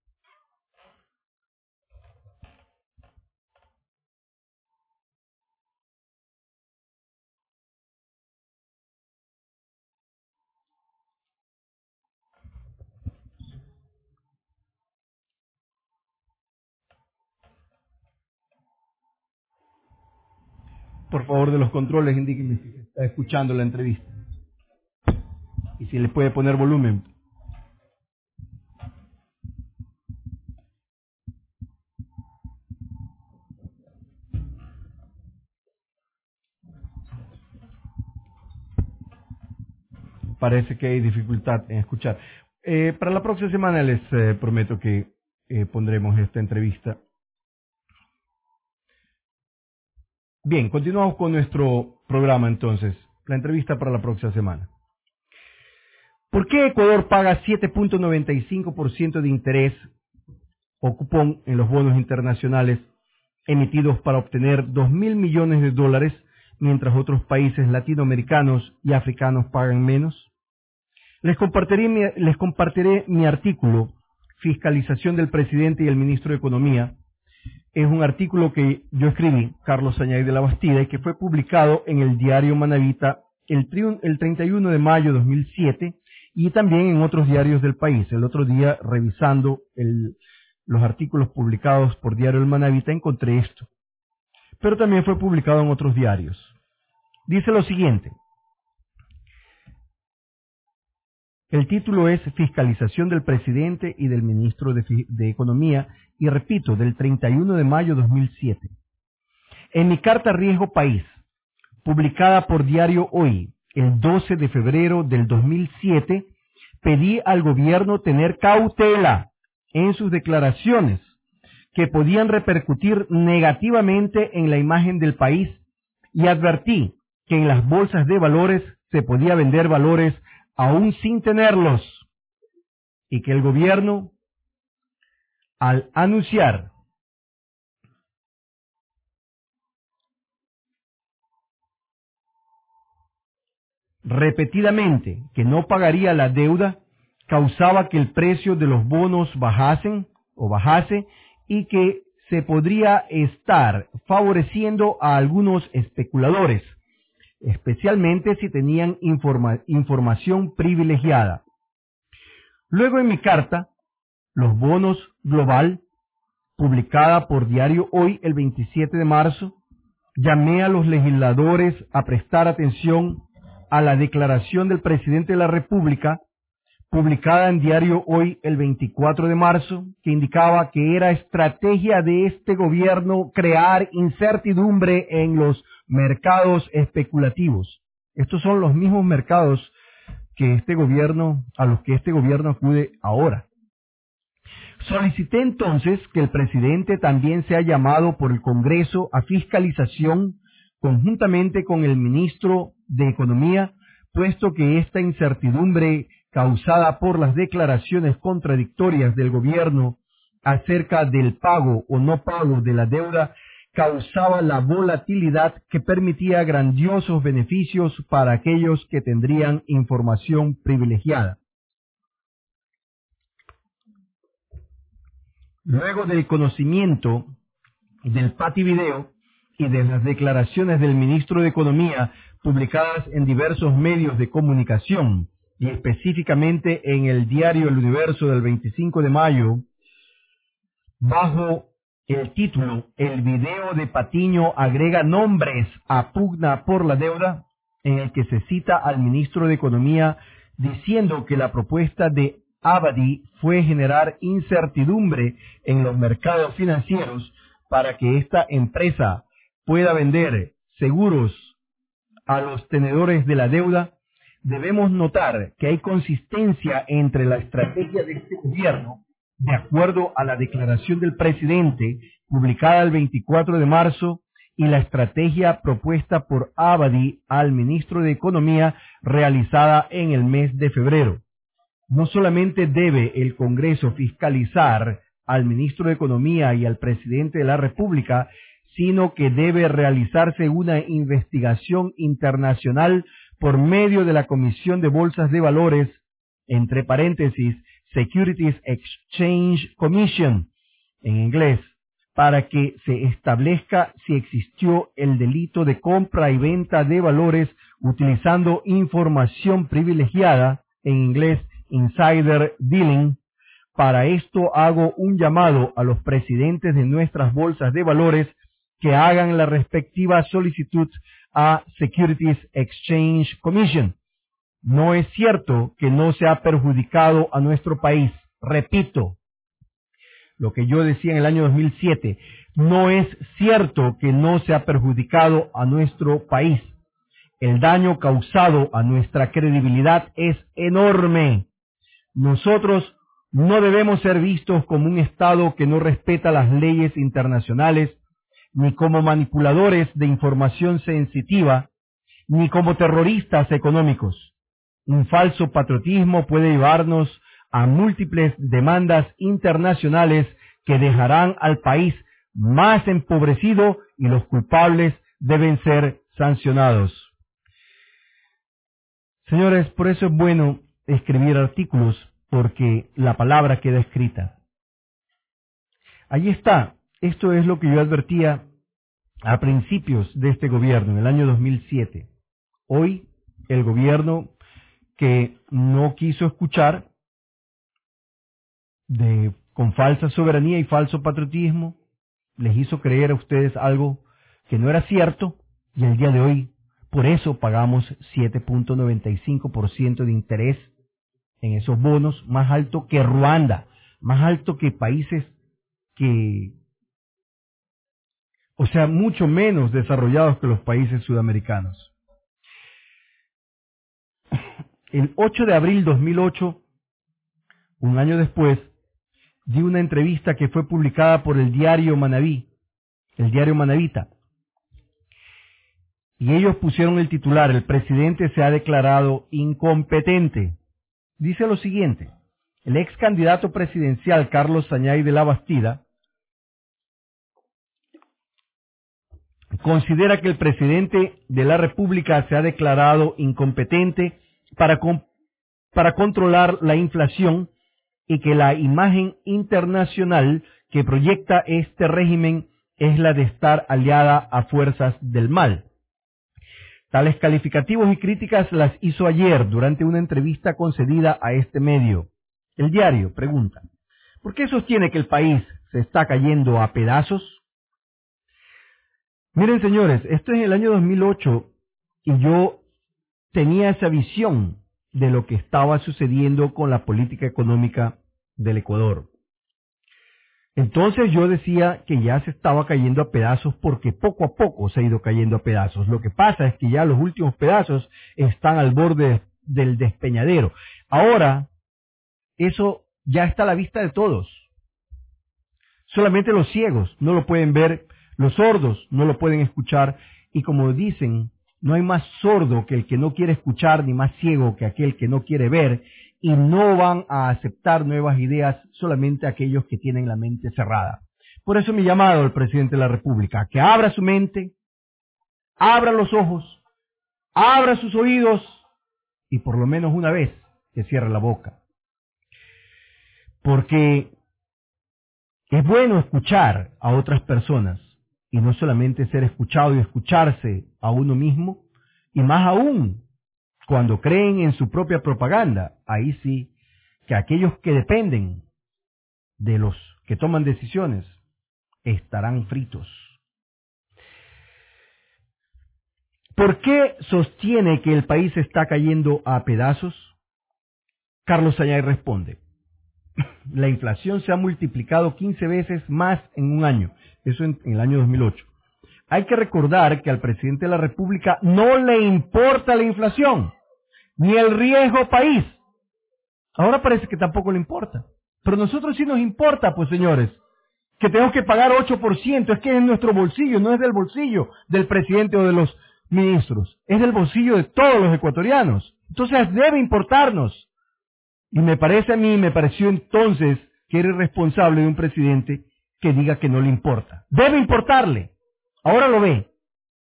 Por favor, de los controles, indíquenme si está escuchando la entrevista y si le puede poner volumen. Parece que hay dificultad en escuchar. Eh, para la próxima semana les eh, prometo que eh, pondremos esta entrevista. Bien, continuamos con nuestro programa entonces, la entrevista para la próxima semana. ¿Por qué Ecuador paga siete punto noventa y cinco por ciento de interés o cupón en los bonos internacionales emitidos para obtener dos mil millones de dólares, mientras otros países latinoamericanos y africanos pagan menos? Les compartiré mi, les compartiré mi artículo, Fiscalización del Presidente y el Ministro de Economía. Es un artículo que yo escribí, Carlos Sañay de la Bastida, y que fue publicado en el diario Manavita el, el treinta y uno de mayo de dos mil siete y también en otros diarios del país. El otro día, revisando el, los artículos publicados por Diario El Manavita, encontré esto. Pero también fue publicado en otros diarios. Dice lo siguiente. El título es Fiscalización del Presidente y del Ministro de, de Economía, y repito, del treinta y uno de mayo de dos mil siete. En mi carta Riesgo País, publicada por Diario Hoy, el doce de febrero del dos mil siete, pedí al gobierno tener cautela en sus declaraciones que podían repercutir negativamente en la imagen del país, y advertí que en las bolsas de valores se podía vender valores aún sin tenerlos, y que el gobierno, al anunciar repetidamente que no pagaría la deuda, causaba que el precio de los bonos bajasen o bajase, y que se podría estar favoreciendo a algunos especuladores, especialmente si tenían informa información privilegiada. Luego, en mi carta, Los bonos global, publicada por Diario Hoy el veintisiete de marzo, llamé a los legisladores a prestar atención a la declaración del presidente de la República, publicada en Diario Hoy el veinticuatro de marzo, que indicaba que era estrategia de este gobierno crear incertidumbre en los mercados especulativos. Estos son los mismos mercados que este gobierno, a los que este gobierno acude ahora. Solicité entonces que el presidente también sea llamado por el Congreso a fiscalización conjuntamente con el ministro de Economía, puesto que esta incertidumbre causada por las declaraciones contradictorias del gobierno acerca del pago o no pago de la deuda causaba la volatilidad que permitía grandiosos beneficios para aquellos que tendrían información privilegiada. Luego del conocimiento del Pativideo y de las declaraciones del ministro de Economía publicadas en diversos medios de comunicación y específicamente en el diario El Universo del veinticinco de mayo, bajo el título "El video de Patiño agrega nombres a pugna por la deuda", en el que se cita al ministro de Economía diciendo que la propuesta de Abadi fue generar incertidumbre en los mercados financieros para que esta empresa pueda vender seguros a los tenedores de la deuda, debemos notar que hay consistencia entre la estrategia de este gobierno, de acuerdo a la declaración del presidente publicada el veinticuatro de marzo, y la estrategia propuesta por Abadi al ministro de Economía realizada en el mes de febrero. No solamente debe el Congreso fiscalizar al ministro de Economía y al presidente de la República, sino que debe realizarse una investigación internacional por medio de la Comisión de Bolsas de Valores, entre paréntesis, Securities Exchange Commission, en inglés, para que se establezca si existió el delito de compra y venta de valores utilizando información privilegiada, en inglés, insider dealing. Para esto hago un llamado a los presidentes de nuestras bolsas de valores que hagan la respectiva solicitud a Securities Exchange Commission. No es cierto que no se ha perjudicado a nuestro país. Repito, lo que yo decía en el año dos mil siete, no es cierto que no se ha perjudicado a nuestro país. El daño causado a nuestra credibilidad es enorme. Nosotros no debemos ser vistos como un Estado que no respeta las leyes internacionales, ni como manipuladores de información sensitiva, ni como terroristas económicos. Un falso patriotismo puede llevarnos a múltiples demandas internacionales que dejarán al país más empobrecido y los culpables deben ser sancionados. Señores, por eso es bueno escribir artículos, porque la palabra queda escrita. Ahí está. Esto es lo que yo advertía a principios de este gobierno, en el año dos mil siete. Hoy, el gobierno que no quiso escuchar, de, con falsa soberanía y falso patriotismo, les hizo creer a ustedes algo que no era cierto, y el día de hoy, por eso pagamos siete punto noventa y cinco por ciento de interés en esos bonos, más alto que Ruanda, más alto que países que, o sea, mucho menos desarrollados que los países sudamericanos. El ocho de abril de dos mil ocho, un año después, di una entrevista que fue publicada por el diario Manaví, el diario Manavita. Y ellos pusieron el titular: "El presidente se ha declarado incompetente". Dice lo siguiente: el ex candidato presidencial Carlos Sañay de la Bastida considera que el presidente de la República se ha declarado incompetente para, con, para controlar la inflación y que la imagen internacional que proyecta este régimen es la de estar aliada a fuerzas del mal. Tales calificativos y críticas las hizo ayer durante una entrevista concedida a este medio. El diario pregunta: ¿por qué sostiene que el país se está cayendo a pedazos? Miren, señores, esto es el año dos mil ocho y yo tenía esa visión de lo que estaba sucediendo con la política económica del Ecuador. Entonces yo decía que ya se estaba cayendo a pedazos porque poco a poco se ha ido cayendo a pedazos. Lo que pasa es que ya los últimos pedazos están al borde del despeñadero. Ahora, eso ya está a la vista de todos. Solamente los ciegos no lo pueden ver, los sordos no lo pueden escuchar, y como dicen, no hay más sordo que el que no quiere escuchar, ni más ciego que aquel que no quiere ver, y no van a aceptar nuevas ideas solamente aquellos que tienen la mente cerrada. Por eso mi llamado al presidente de la República, que abra su mente, abra los ojos, abra sus oídos, y por lo menos una vez que cierre la boca. Porque es bueno escuchar a otras personas, y no solamente ser escuchado y escucharse a uno mismo, y más aún cuando creen en su propia propaganda. Ahí sí que aquellos que dependen de los que toman decisiones estarán fritos. ¿Por qué sostiene que el país está cayendo a pedazos? Carlos Sañay responde: la inflación se ha multiplicado quince veces más en un año, eso en, en el año dos mil ocho. Hay que recordar que al presidente de la República no le importa la inflación, ni el riesgo país. Ahora parece que tampoco le importa. Pero a nosotros sí nos importa, pues señores, que tenemos que pagar ocho por ciento, es que es nuestro bolsillo, no es del bolsillo del presidente o de los ministros, es del bolsillo de todos los ecuatorianos. Entonces debe importarnos. Y me parece a mí, me pareció entonces que era irresponsable de un presidente que diga que no le importa. Debe importarle. Ahora lo ve.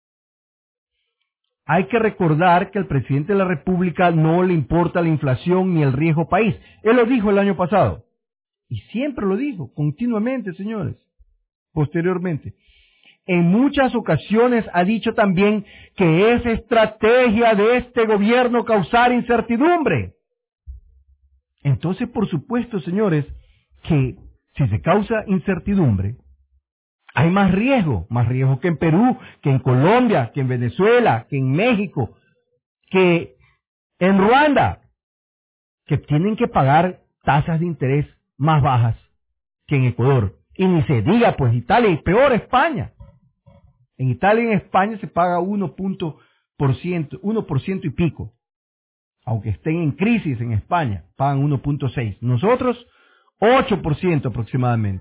Hay que recordar que al presidente de la República no le importa la inflación ni el riesgo país. Él lo dijo el año pasado. Y siempre lo dijo, continuamente, señores. Posteriormente. En muchas ocasiones ha dicho también que es estrategia de este gobierno causar incertidumbre. Entonces, por supuesto, señores, que si se causa incertidumbre, hay más riesgo, más riesgo que en Perú, que en Colombia, que en Venezuela, que en México, que en Ruanda, que tienen que pagar tasas de interés más bajas que en Ecuador. Y ni se diga, pues Italia, y peor España. En Italia y en España se paga uno por ciento, uno por ciento y pico. Aunque estén en crisis en España, pagan uno punto seis. Nosotros, ocho por ciento aproximadamente.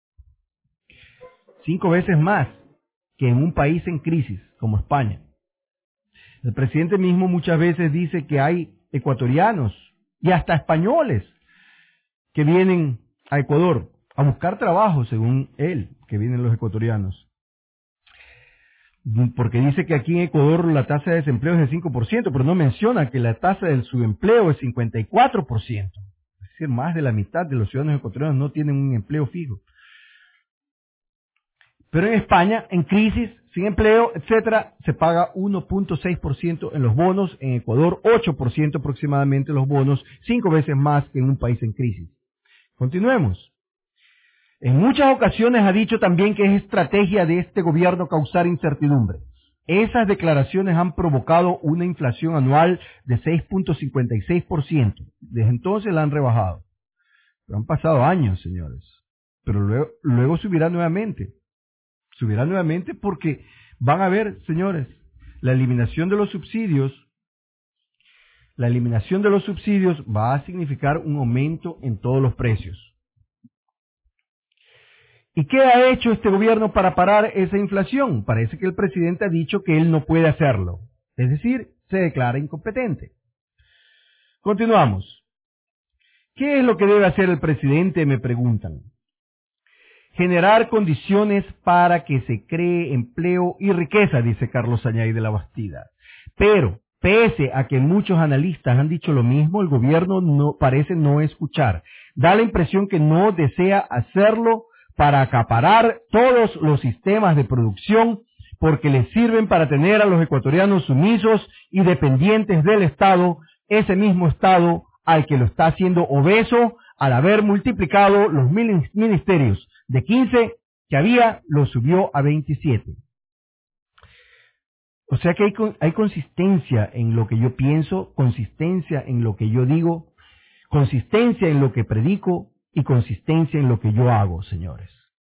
Cinco veces más que en un país en crisis como España. El presidente mismo muchas veces dice que hay ecuatorianos y hasta españoles que vienen a Ecuador a buscar trabajo, según él, que vienen los ecuatorianos. Porque dice que aquí en Ecuador la tasa de desempleo es de cinco por ciento, pero no menciona que la tasa del subempleo es cincuenta y cuatro por ciento. Es decir, más de la mitad de los ciudadanos ecuatorianos no tienen un empleo fijo. Pero en España, en crisis, sin empleo, etcétera, se paga uno punto seis por ciento en los bonos. En Ecuador, ocho por ciento aproximadamente los bonos, cinco veces más que en un país en crisis. Continuemos. En muchas ocasiones ha dicho también que es estrategia de este gobierno causar incertidumbre. Esas declaraciones han provocado una inflación anual de seis punto cincuenta y seis por ciento. Desde entonces la han rebajado. Pero han pasado años, señores. Pero luego, luego subirá nuevamente. Subirá nuevamente porque van a ver, señores, la eliminación de los subsidios, la eliminación de los subsidios va a significar un aumento en todos los precios. ¿Y qué ha hecho este gobierno para parar esa inflación? Parece que el presidente ha dicho que él no puede hacerlo. Es decir, se declara incompetente. Continuamos. ¿Qué es lo que debe hacer el presidente? Me preguntan. Generar condiciones para que se cree empleo y riqueza, dice Carlos Sañay de la Bastida. Pero, pese a que muchos analistas han dicho lo mismo, el gobierno no parece no escuchar. Da la impresión que no desea hacerlo para acaparar todos los sistemas de producción porque les sirven para tener a los ecuatorianos sumisos y dependientes del Estado, ese mismo Estado al que lo está haciendo obeso al haber multiplicado los ministerios de quince que había, lo subió a veintisiete. O sea que hay, hay consistencia en lo que yo pienso, consistencia en lo que yo digo, consistencia en lo que predico y consistencia en lo que yo hago, señores.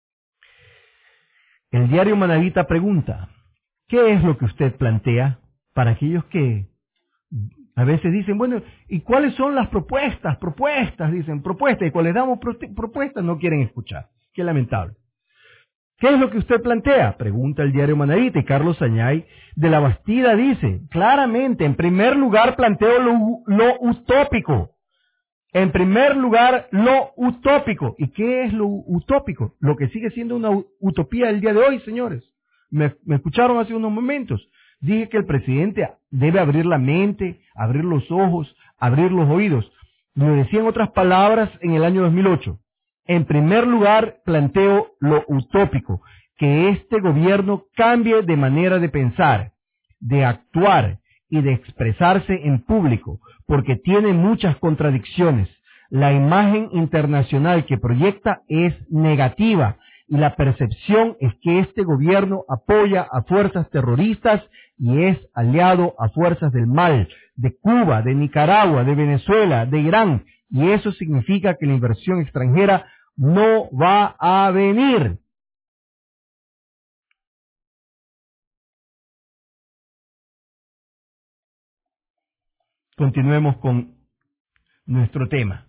El diario Manavita pregunta, ¿qué es lo que usted plantea para aquellos que a veces dicen, bueno, ¿y cuáles son las propuestas? Propuestas, dicen, propuestas, y cuando les damos pro propuestas no quieren escuchar. Qué lamentable. ¿Qué es lo que usted plantea? Pregunta el diario Manavita, y Carlos Añay de la Bastida dice, claramente, en primer lugar planteo lo, lo utópico. En primer lugar, lo utópico. ¿Y qué es lo utópico? Lo que sigue siendo una utopía el día de hoy, señores. Me, me escucharon hace unos momentos. Dije que el presidente debe abrir la mente, abrir los ojos, abrir los oídos. Lo decía en otras palabras en el año dos mil ocho. En primer lugar, planteo lo utópico, que este gobierno cambie de manera de pensar, de actuar y de expresarse en público, porque tiene muchas contradicciones. La imagen internacional que proyecta es negativa y la percepción es que este gobierno apoya a fuerzas terroristas y es aliado a fuerzas del mal, de Cuba, de Nicaragua, de Venezuela, de Irán, y eso significa que la inversión extranjera no va a venir. Continuemos con nuestro tema.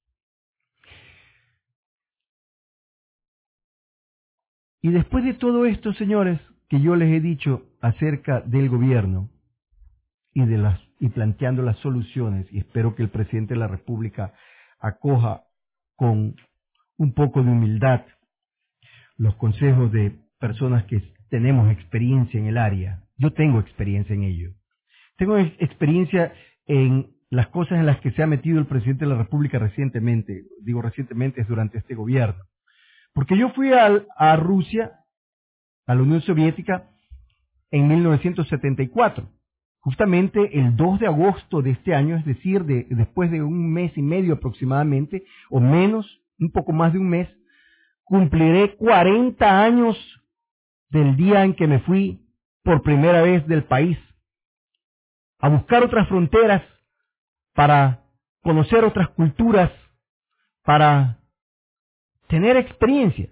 Y después de todo esto, señores, que yo les he dicho acerca del gobierno y de las y planteando las soluciones, y espero que el presidente de la República acoja con un poco de humildad los consejos de personas que tenemos experiencia en el área. Yo tengo experiencia en ello. Tengo experiencia en las cosas en las que se ha metido el presidente de la República recientemente. Digo recientemente, es durante este gobierno. Porque yo fui a, a Rusia, a la Unión Soviética, en mil novecientos setenta y cuatro. Justamente el dos de agosto de este año, es decir, de, después de un mes y medio aproximadamente, o menos, un poco más de un mes, cumpliré cuarenta años del día en que me fui por primera vez del país, a buscar otras fronteras, para conocer otras culturas, para tener experiencia.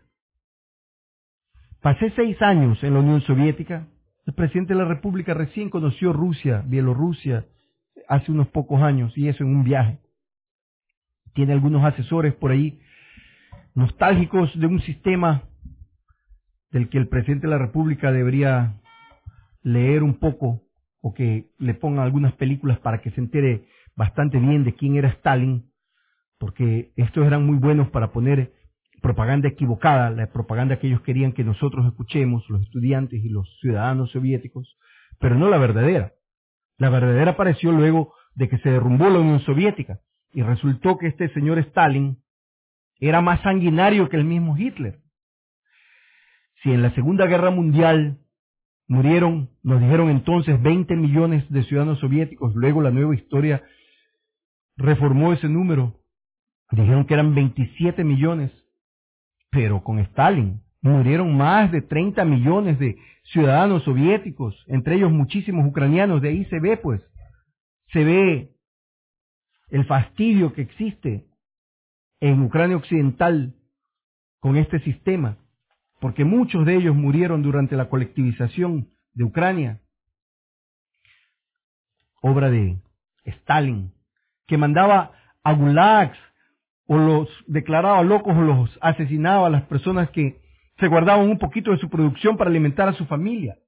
Pasé seis años en la Unión Soviética. El presidente de la República recién conoció Rusia, Bielorrusia, hace unos pocos años, y eso en un viaje. Tiene algunos asesores por ahí, nostálgicos de un sistema del que el presidente de la República debería leer un poco, o que le pongan algunas películas para que se entere bastante bien de quién era Stalin, porque estos eran muy buenos para poner propaganda equivocada, la propaganda que ellos querían que nosotros escuchemos, los estudiantes y los ciudadanos soviéticos, pero no la verdadera. La verdadera apareció luego de que se derrumbó la Unión Soviética, y resultó que este señor Stalin era más sanguinario que el mismo Hitler. Si en la Segunda Guerra Mundial murieron, nos dijeron entonces, veinte millones de ciudadanos soviéticos, luego la nueva historia reformó ese número, dijeron que eran veintisiete millones, pero con Stalin murieron más de treinta millones de ciudadanos soviéticos, entre ellos muchísimos ucranianos. De ahí se ve, pues, se ve el fastidio que existe en Ucrania Occidental con este sistema, porque muchos de ellos murieron durante la colectivización de Ucrania, obra de Stalin, que mandaba a gulags, o los declaraba locos, o los asesinaba a las personas que se guardaban un poquito de su producción para alimentar a su familia.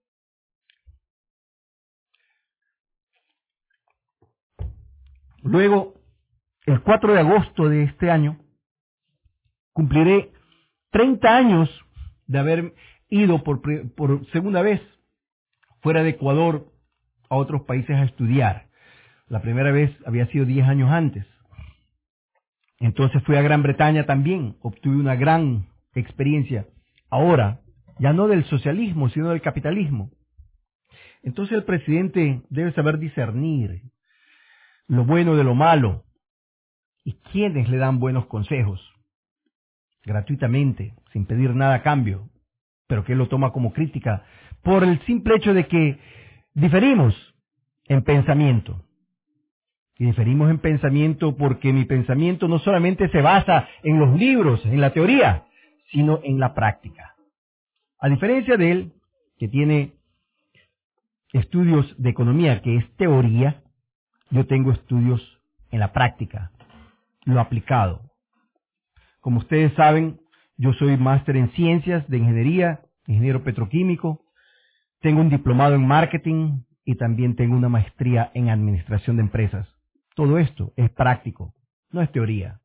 Luego, el cuatro de agosto de este año, cumpliré treinta años de haber ido por, por segunda vez fuera de Ecuador a otros países a estudiar. La primera vez había sido diez años antes. Entonces fui a Gran Bretaña también, obtuve una gran experiencia. Ahora, ya no del socialismo, sino del capitalismo. Entonces el presidente debe saber discernir lo bueno de lo malo. ¿Y quiénes le dan buenos consejos? Gratuitamente, sin pedir nada a cambio, pero que él lo toma como crítica, por el simple hecho de que Diferimos en pensamiento. Y diferimos en pensamiento porque mi pensamiento no solamente se basa en los libros, en la teoría, sino en la práctica. A diferencia de él, que tiene estudios de economía, que es teoría, yo tengo estudios en la práctica, lo aplicado. Como ustedes saben, yo soy máster en ciencias de ingeniería, ingeniero petroquímico, tengo un diplomado en marketing y también tengo una maestría en administración de empresas. Todo esto es práctico, no es teoría.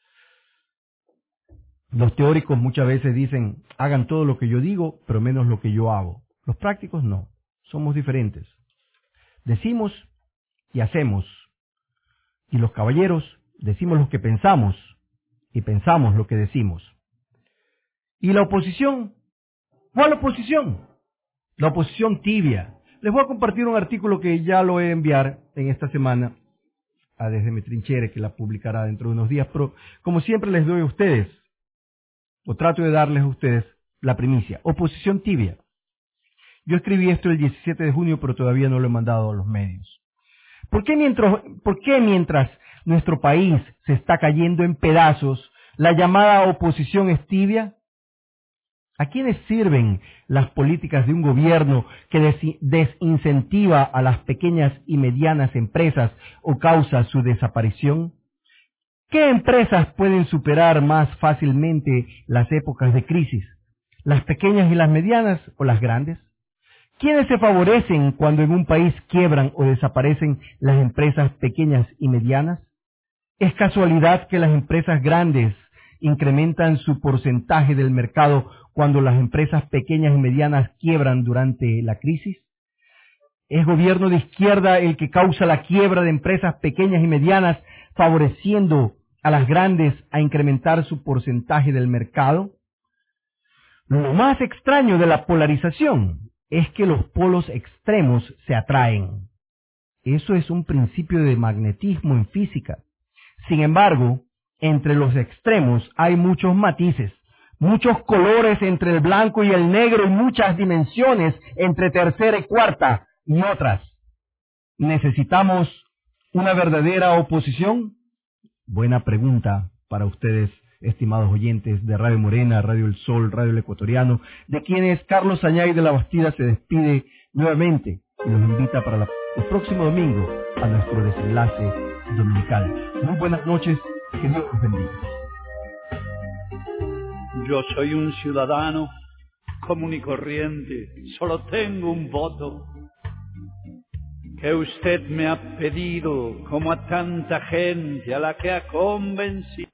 Los teóricos muchas veces dicen, hagan todo lo que yo digo, pero menos lo que yo hago. Los prácticos no, somos diferentes. Decimos y hacemos. Y los caballeros decimos lo que pensamos y pensamos lo que decimos. ¿Y la oposición? ¿Cuál oposición? La oposición tibia. Les voy a compartir un artículo que ya lo voy a enviar en esta semana a Desde mi Trinchera, que la publicará dentro de unos días, pero como siempre les doy a ustedes, o trato de darles a ustedes, la primicia. Oposición tibia. Yo escribí esto el diecisiete de junio, pero todavía no lo he mandado a los medios. ¿Por qué mientras, por qué mientras nuestro país se está cayendo en pedazos, la llamada oposición es tibia? ¿A quiénes sirven las políticas de un gobierno que des- desincentiva a las pequeñas y medianas empresas o causa su desaparición? ¿Qué empresas pueden superar más fácilmente las épocas de crisis? ¿Las pequeñas y las medianas o las grandes? ¿Quiénes se favorecen cuando en un país quiebran o desaparecen las empresas pequeñas y medianas? ¿Es casualidad que las empresas grandes incrementan su porcentaje del mercado cuando las empresas pequeñas y medianas quiebran durante la crisis? ¿Es gobierno de izquierda el que causa la quiebra de empresas pequeñas y medianas, favoreciendo a las grandes a incrementar su porcentaje del mercado? Lo más extraño de la polarización es que los polos extremos se atraen. Eso es un principio de magnetismo en física. Sin embargo, entre los extremos hay muchos matices, muchos colores entre el blanco y el negro y muchas dimensiones entre tercera y cuarta y otras. ¿Necesitamos una verdadera oposición? Buena pregunta para ustedes, estimados oyentes de Radio Morena, Radio El Sol, Radio El Ecuatoriano, de quienes Carlos Añay de la Bastida se despide nuevamente y los invita para la, el próximo domingo a nuestro desenlace dominical. Muy buenas noches, que Dios los bendiga. Yo soy un ciudadano común y corriente, solo tengo un voto que usted me ha pedido, como a tanta gente a la que ha convencido.